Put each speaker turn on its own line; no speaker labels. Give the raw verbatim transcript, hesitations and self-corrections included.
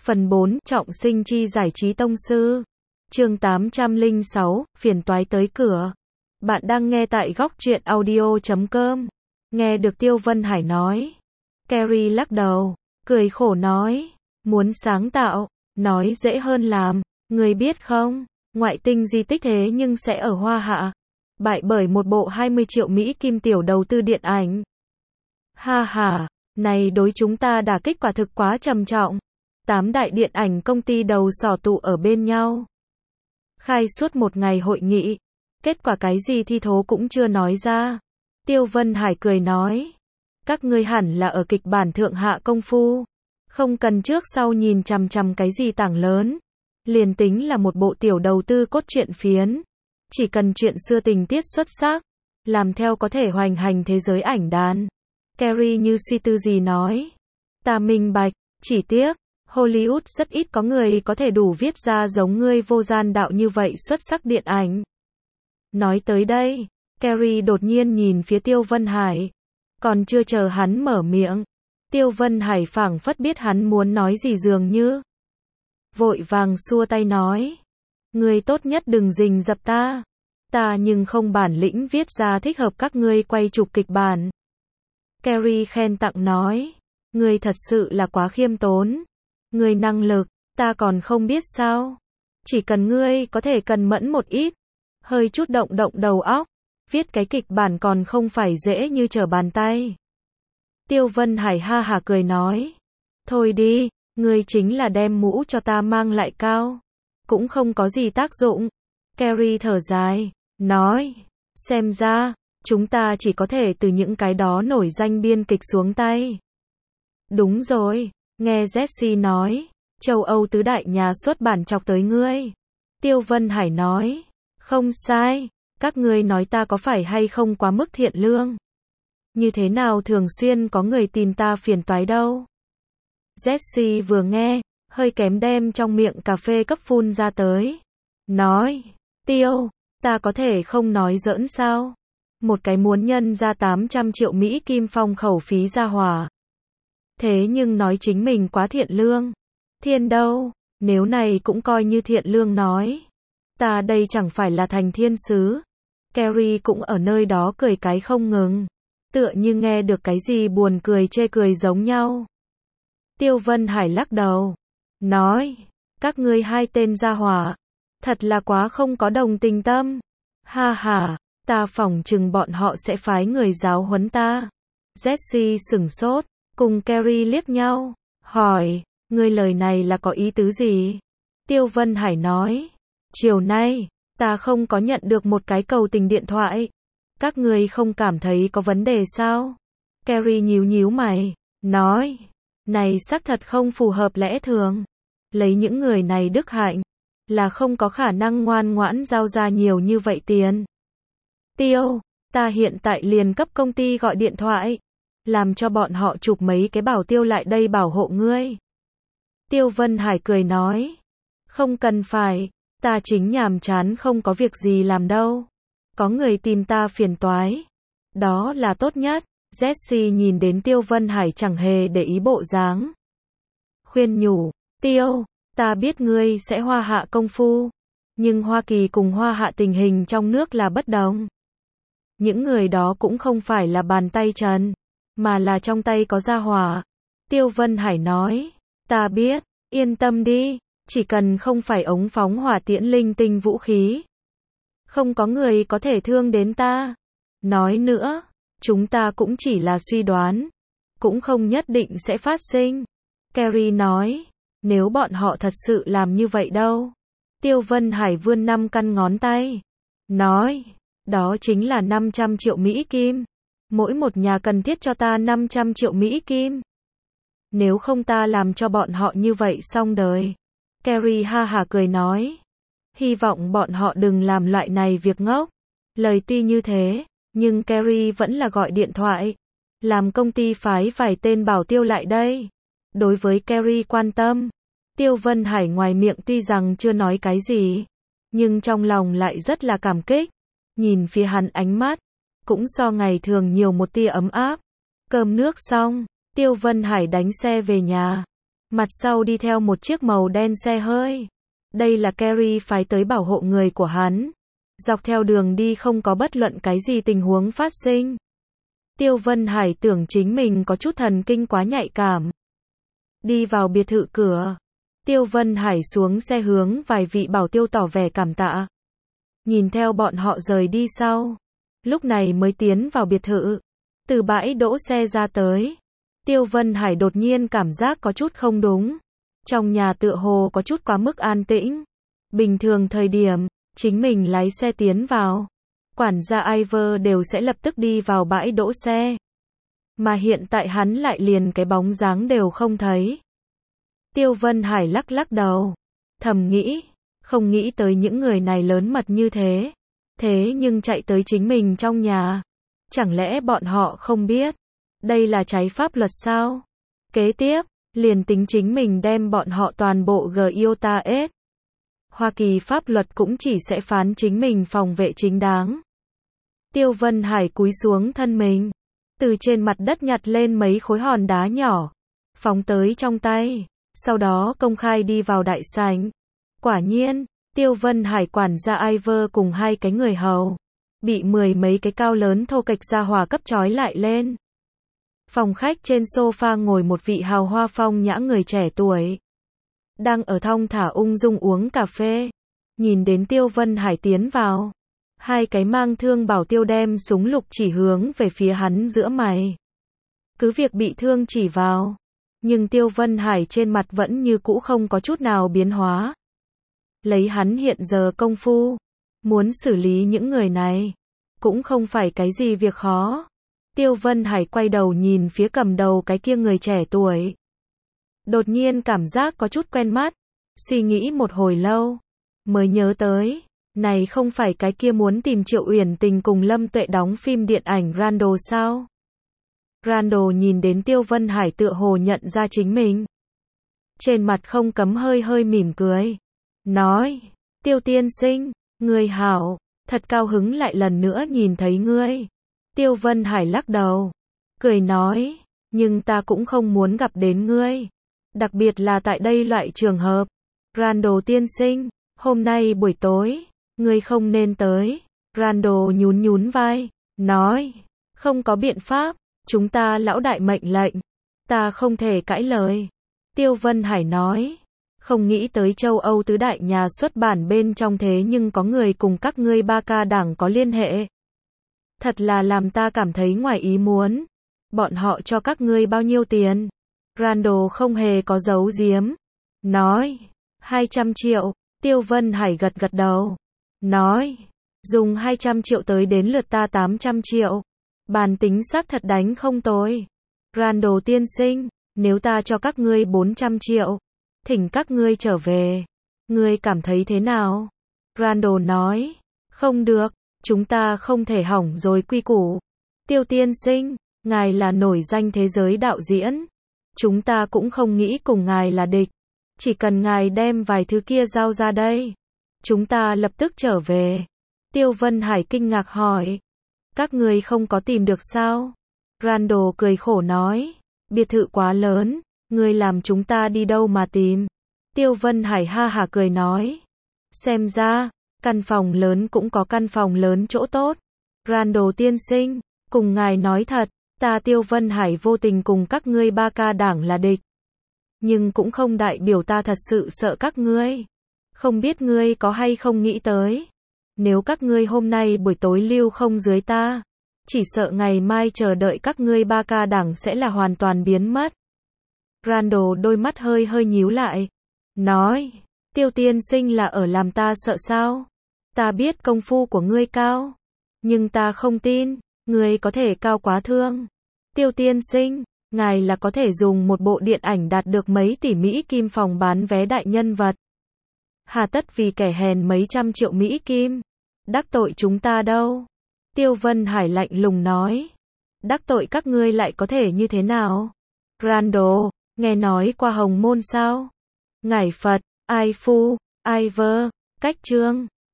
Phần bốn, trọng sinh chi giải trí tông sư. Chương tám trăm lẻ sáu, phiền toái tới cửa. Bạn đang nghe tại góc truyện audio chấm com. Nghe được Tiêu Vân Hải nói. Carrie lắc đầu, cười khổ nói, muốn sáng tạo, nói dễ hơn làm, người biết không, ngoại tinh di tích thế nhưng sẽ ở Hoa Hạ. Bại bởi một bộ hai mươi triệu Mỹ kim tiểu đầu tư điện ảnh. Ha ha, này đối chúng ta đả kích quả thực quá trầm trọng. Tám đại điện ảnh công ty đầu sỏ tụ ở bên nhau. Khai suốt một ngày hội nghị. Kết quả cái gì thi thố cũng chưa nói ra. Tiêu Vân Hải cười nói. Các ngươi hẳn là ở kịch bản thượng hạ công phu. Không cần trước sau nhìn chằm chằm cái gì tảng lớn. Liền tính là một bộ tiểu đầu tư cốt truyện phiến. Chỉ cần chuyện xưa tình tiết xuất sắc. Làm theo có thể hoành hành thế giới ảnh đàn. Carrie như suy tư gì nói. Ta minh bạch, chỉ tiếc. Hollywood rất ít có người có thể đủ viết ra giống ngươi vô gian đạo như vậy xuất sắc điện ảnh. Nói tới đây, Carrie đột nhiên nhìn phía Tiêu Vân Hải. Còn chưa chờ hắn mở miệng. Tiêu Vân Hải phảng phất biết hắn muốn nói gì dường như. Vội vàng xua tay nói. Ngươi tốt nhất đừng rình rập ta. Ta nhưng không bản lĩnh viết ra thích hợp các ngươi quay chụp kịch bản. Carrie khen tặng nói. Ngươi thật sự là quá khiêm tốn. Ngươi năng lực, ta còn không biết sao. Chỉ cần ngươi có thể cần mẫn một ít. Hơi chút động động đầu óc. Viết cái kịch bản còn không phải dễ như trở bàn tay. Tiêu Vân Hải ha hả cười nói. Thôi đi, ngươi chính là đem mũ cho ta mang lại cao. Cũng không có gì tác dụng. Carrie thở dài, nói. Xem ra, chúng ta chỉ có thể từ những cái đó nổi danh biên kịch xuống tay. Đúng rồi. Nghe Jesse nói, châu Âu tứ đại nhà xuất bản chọc tới ngươi. Tiêu Vân Hải nói, không sai, các ngươi nói ta có phải hay không quá mức thiện lương. Như thế nào thường xuyên có người tìm ta phiền toái đâu. Jesse vừa nghe, hơi kém đem trong miệng cà phê cấp phun ra tới. Nói, Tiêu, ta có thể không nói giỡn sao. Một cái muốn nhân ra tám trăm triệu Mỹ kim phong khẩu phí ra hỏa. Thế nhưng nói chính mình quá thiện lương. Thiên đâu, nếu này cũng coi như thiện lương nói. Ta đây chẳng phải là thành thiên sứ. Carrie cũng ở nơi đó cười cái không ngừng. Tựa như nghe được cái gì buồn cười chê cười giống nhau. Tiêu Vân Hải lắc đầu. Nói, các ngươi hai tên gia hỏa. Thật là quá không có đồng tình tâm. Ha ha, ta phỏng chừng bọn họ sẽ phái người giáo huấn ta. Jesse sửng sốt. Cùng Carrie liếc nhau, hỏi, ngươi lời này là có ý tứ gì? Tiêu Vân Hải nói, chiều nay, ta không có nhận được một cái cầu tình điện thoại. Các ngươi không cảm thấy có vấn đề sao? Carrie nhíu nhíu mày, nói, này xác thật không phù hợp lẽ thường. Lấy những người này đức hạnh, là không có khả năng ngoan ngoãn giao ra nhiều như vậy tiền. Tiêu, ta hiện tại liền cấp công ty gọi điện thoại. Làm cho bọn họ chụp mấy cái bảo tiêu lại đây bảo hộ ngươi. Tiêu Vân Hải cười nói. Không cần phải, ta chính nhàm chán không có việc gì làm đâu. Có người tìm ta phiền toái. Đó là tốt nhất. Jesse nhìn đến Tiêu Vân Hải chẳng hề để ý bộ dáng. Khuyên nhủ, Tiêu, ta biết ngươi sẽ Hoa Hạ công phu. Nhưng Hoa Kỳ cùng Hoa Hạ tình hình trong nước là bất đồng. Những người đó cũng không phải là bàn tay trần. Mà là trong tay có gia hỏa. Tiêu Vân Hải nói, ta biết, yên tâm đi, chỉ cần không phải ống phóng hỏa tiễn linh tinh vũ khí. Không có người có thể thương đến ta. Nói nữa, chúng ta cũng chỉ là suy đoán. Cũng không nhất định sẽ phát sinh. Carrie nói, nếu bọn họ thật sự làm như vậy đâu. Tiêu Vân Hải vươn năm căn ngón tay. Nói, đó chính là năm trăm triệu Mỹ kim. Mỗi một nhà cần thiết cho ta năm trăm triệu Mỹ kim. Nếu không ta làm cho bọn họ như vậy xong đời. Carrie ha hả cười nói. Hy vọng bọn họ đừng làm loại này việc ngốc. Lời tuy như thế, nhưng Carrie vẫn là gọi điện thoại. Làm công ty phái vài tên bảo tiêu lại đây. Đối với Carrie quan tâm, Tiêu Vân Hải ngoài miệng tuy rằng chưa nói cái gì, nhưng trong lòng lại rất là cảm kích. Nhìn phía hắn ánh mắt. Cũng so ngày thường nhiều một tia ấm áp. Cơm nước xong, Tiêu Vân Hải đánh xe về nhà. Mặt sau đi theo một chiếc màu đen xe hơi. Đây là Carrie phái tới bảo hộ người của hắn. Dọc theo đường đi không có bất luận cái gì tình huống phát sinh. Tiêu Vân Hải tưởng chính mình có chút thần kinh quá nhạy cảm. Đi vào biệt thự cửa. Tiêu Vân Hải xuống xe hướng vài vị bảo tiêu tỏ vẻ cảm tạ. Nhìn theo bọn họ rời đi sau. Lúc này mới tiến vào biệt thự. Từ bãi đỗ xe ra tới. Tiêu Vân Hải đột nhiên cảm giác có chút không đúng. Trong nhà tựa hồ có chút quá mức an tĩnh. Bình thường thời điểm, chính mình lái xe tiến vào. Quản gia Iver đều sẽ lập tức đi vào bãi đỗ xe. Mà hiện tại hắn lại liền cái bóng dáng đều không thấy. Tiêu Vân Hải lắc lắc đầu. Thầm nghĩ, không nghĩ tới những người này lớn mật như thế. Thế nhưng chạy tới chính mình trong nhà. Chẳng lẽ bọn họ không biết? Đây là trái pháp luật sao? Kế tiếp, liền tính chính mình đem bọn họ toàn bộ giê i ô tê a ét. Hoa Kỳ pháp luật cũng chỉ sẽ phán chính mình phòng vệ chính đáng. Tiêu Vân Hải cúi xuống thân mình. Từ trên mặt đất nhặt lên mấy khối hòn đá nhỏ. Phóng tới trong tay. Sau đó công khai đi vào đại sảnh. Quả nhiên, Tiêu Vân Hải quản gia Iver cùng hai cái người hầu. Bị mười mấy cái cao lớn thô kệch gia hỏa cấp trói lại lên. Phòng khách trên sofa ngồi một vị hào hoa phong nhã người trẻ tuổi. Đang ở thong thả ung dung uống cà phê. Nhìn đến Tiêu Vân Hải tiến vào. Hai cái mang thương bảo tiêu đem súng lục chỉ hướng về phía hắn giữa mày. Cứ việc bị thương chỉ vào. Nhưng Tiêu Vân Hải trên mặt vẫn như cũ không có chút nào biến hóa. Lấy hắn hiện giờ công phu. Muốn xử lý những người này. Cũng không phải cái gì việc khó. Tiêu Vân Hải quay đầu nhìn phía cầm đầu cái kia người trẻ tuổi. Đột nhiên cảm giác có chút quen mắt. Suy nghĩ một hồi lâu. Mới nhớ tới. Này không phải cái kia muốn tìm Triệu Uyển Tình cùng Lâm Tuệ đóng phim điện ảnh Randall sao? Randall nhìn đến Tiêu Vân Hải tựa hồ nhận ra chính mình. Trên mặt không cấm hơi hơi mỉm cười. Nói. Tiêu tiên sinh. Ngươi hảo. Thật cao hứng lại lần nữa nhìn thấy ngươi. Tiêu Vân Hải lắc đầu. Cười nói. Nhưng ta cũng không muốn gặp đến ngươi. Đặc biệt là tại đây loại trường hợp. Randall tiên sinh. Hôm nay buổi tối. Ngươi không nên tới. Randall nhún nhún vai. Nói. Không có biện pháp. Chúng ta lão đại mệnh lệnh. Ta không thể cãi lời. Tiêu Vân Hải nói. Không nghĩ tới châu Âu tứ đại nhà xuất bản bên trong thế nhưng có người cùng các ngươi ba ca đảng có liên hệ. Thật là làm ta cảm thấy ngoài ý muốn. Bọn họ cho các ngươi bao nhiêu tiền? Randall không hề có giấu giếm. Nói. hai trăm triệu. Tiêu Vân Hải gật gật đầu. Nói. Dùng hai trăm triệu tới đến lượt ta tám trăm triệu. Bàn tính xác thật đánh không tồi. Randall tiên sinh. Nếu ta cho các ngươi bốn trăm triệu. Thỉnh các ngươi trở về. Ngươi cảm thấy thế nào? Randall nói. Không được. Chúng ta không thể hỏng rồi quy củ. Tiêu tiên sinh. Ngài là nổi danh thế giới đạo diễn. Chúng ta cũng không nghĩ cùng ngài là địch. Chỉ cần ngài đem vài thứ kia giao ra đây. Chúng ta lập tức trở về. Tiêu Vân Hải kinh ngạc hỏi. Các ngươi không có tìm được sao? Randall cười khổ nói. Biệt thự quá lớn. Ngươi làm chúng ta đi đâu mà tìm? Tiêu Vân Hải ha hả cười nói. Xem ra, căn phòng lớn cũng có căn phòng lớn chỗ tốt. Randall tiên sinh, cùng ngài nói thật, ta Tiêu Vân Hải vô tình cùng các ngươi ba ca đảng là địch. Nhưng cũng không đại biểu ta thật sự sợ các ngươi. Không biết ngươi có hay không nghĩ tới. Nếu các ngươi hôm nay buổi tối lưu không dưới ta, chỉ sợ ngày mai chờ đợi các ngươi ba ca đảng sẽ là hoàn toàn biến mất. Randall đôi mắt hơi hơi nhíu lại. Nói, Tiêu tiên sinh là ở làm ta sợ sao? Ta biết công phu của ngươi cao. Nhưng ta không tin, ngươi có thể cao quá thương. Tiêu tiên sinh, ngài là có thể dùng một bộ điện ảnh đạt được mấy tỷ Mỹ Kim phòng bán vé đại nhân vật. Hà tất vì kẻ hèn mấy trăm triệu Mỹ Kim. Đắc tội chúng ta đâu? Tiêu Vân Hải lạnh lùng nói. Đắc tội các ngươi lại có thể như thế nào? Randall, nghe nói qua Hồng Môn sao? Ngải Phật, Ai Phu, Iver, Cách Trương,